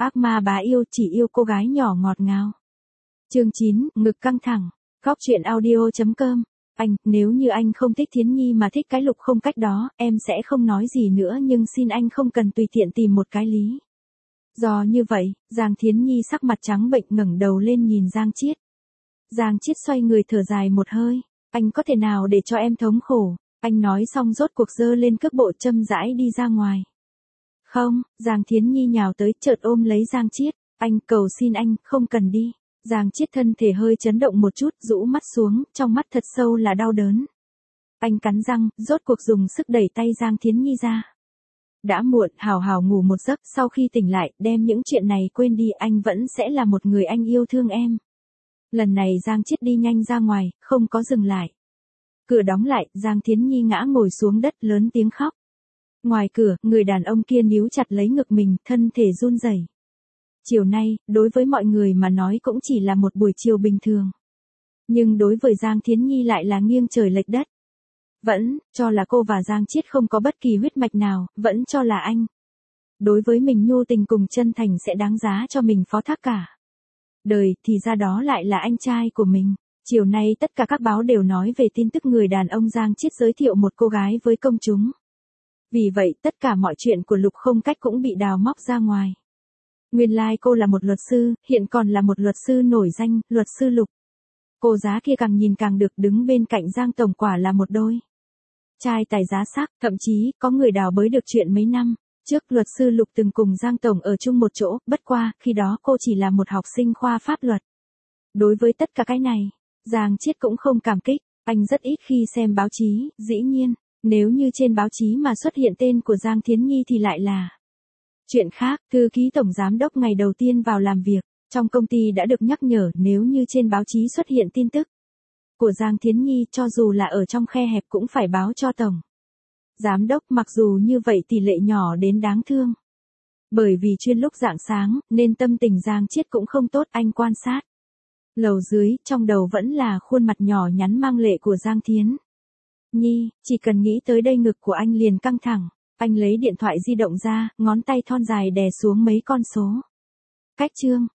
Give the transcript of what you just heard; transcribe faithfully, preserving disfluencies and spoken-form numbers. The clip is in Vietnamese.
Ác ma bá yêu chỉ yêu cô gái nhỏ ngọt ngào. Chương chín, ngực căng thẳng. Góc truyện audio chấm com. Anh, nếu như anh không thích Thiến Nhi mà thích cái Lục Không Cách đó, em sẽ không nói gì nữa nhưng xin anh không cần tùy tiện tìm một cái lý. Do như vậy, Giang Thiến Nhi sắc mặt trắng bệch ngẩng đầu lên nhìn Giang Chiết. Giang Chiết xoay người thở dài một hơi. Anh có thể nào để cho em thống khổ? Anh nói xong rốt cuộc giơ lên cước bộ châm rãi đi ra ngoài. Không, Giang Thiến Nhi nhào tới chợt ôm lấy Giang Chiết. Anh cầu xin anh, không cần đi. Giang Chiết thân thể hơi chấn động một chút, rũ mắt xuống, trong mắt thật sâu là đau đớn. Anh cắn răng, rốt cuộc dùng sức đẩy tay Giang Thiến Nhi ra. Đã muộn, hào hào ngủ một giấc, sau khi tỉnh lại, đem những chuyện này quên đi, anh vẫn sẽ là một người anh yêu thương em. Lần này Giang Chiết đi nhanh ra ngoài, không có dừng lại. Cửa đóng lại, Giang Thiến Nhi ngã ngồi xuống đất lớn tiếng khóc. Ngoài cửa, người đàn ông kia níu chặt lấy ngực mình, thân thể run rẩy. Chiều nay, đối với mọi người mà nói cũng chỉ là một buổi chiều bình thường. Nhưng đối với Giang Thiến Nhi lại là nghiêng trời lệch đất. Vẫn, cho là cô và Giang Chiết không có bất kỳ huyết mạch nào, vẫn cho là anh. Đối với mình nhu tình cùng chân thành sẽ đáng giá cho mình phó thác cả. Đời, thì ra đó lại là anh trai của mình. Chiều nay tất cả các báo đều nói về tin tức người đàn ông Giang Chiết giới thiệu một cô gái với công chúng. Vì vậy, tất cả mọi chuyện của Lục Không Cách cũng bị đào móc ra ngoài. Nguyên lai like cô là một luật sư, hiện còn là một luật sư nổi danh, luật sư Lục. Cô giá kia càng nhìn càng được, đứng bên cạnh Giang Tổng quả là một đôi trai tài giá sắc, thậm chí có người đào bới được chuyện mấy năm trước luật sư Lục từng cùng Giang Tổng ở chung một chỗ, bất qua, khi đó cô chỉ là một học sinh khoa pháp luật. Đối với tất cả cái này, Giang Chiết cũng không cảm kích, anh rất ít khi xem báo chí, dĩ nhiên, nếu như trên báo chí mà xuất hiện tên của Giang Thiến Nhi thì lại là chuyện khác. Thư ký tổng giám đốc ngày đầu tiên vào làm việc, trong công ty đã được nhắc nhở nếu như trên báo chí xuất hiện tin tức của Giang Thiến Nhi cho dù là ở trong khe hẹp cũng phải báo cho tổng giám đốc, mặc dù như vậy tỷ lệ nhỏ đến đáng thương. Bởi vì chuyên lúc rạng sáng, nên tâm tình Giang Chiết cũng không tốt, anh quan sát lầu dưới, trong đầu vẫn là khuôn mặt nhỏ nhắn mang lệ của Giang Thiến Nhi, chỉ cần nghĩ tới đây ngực của anh liền căng thẳng. Anh lấy điện thoại di động ra, ngón tay thon dài đè xuống mấy con số. Cách chương,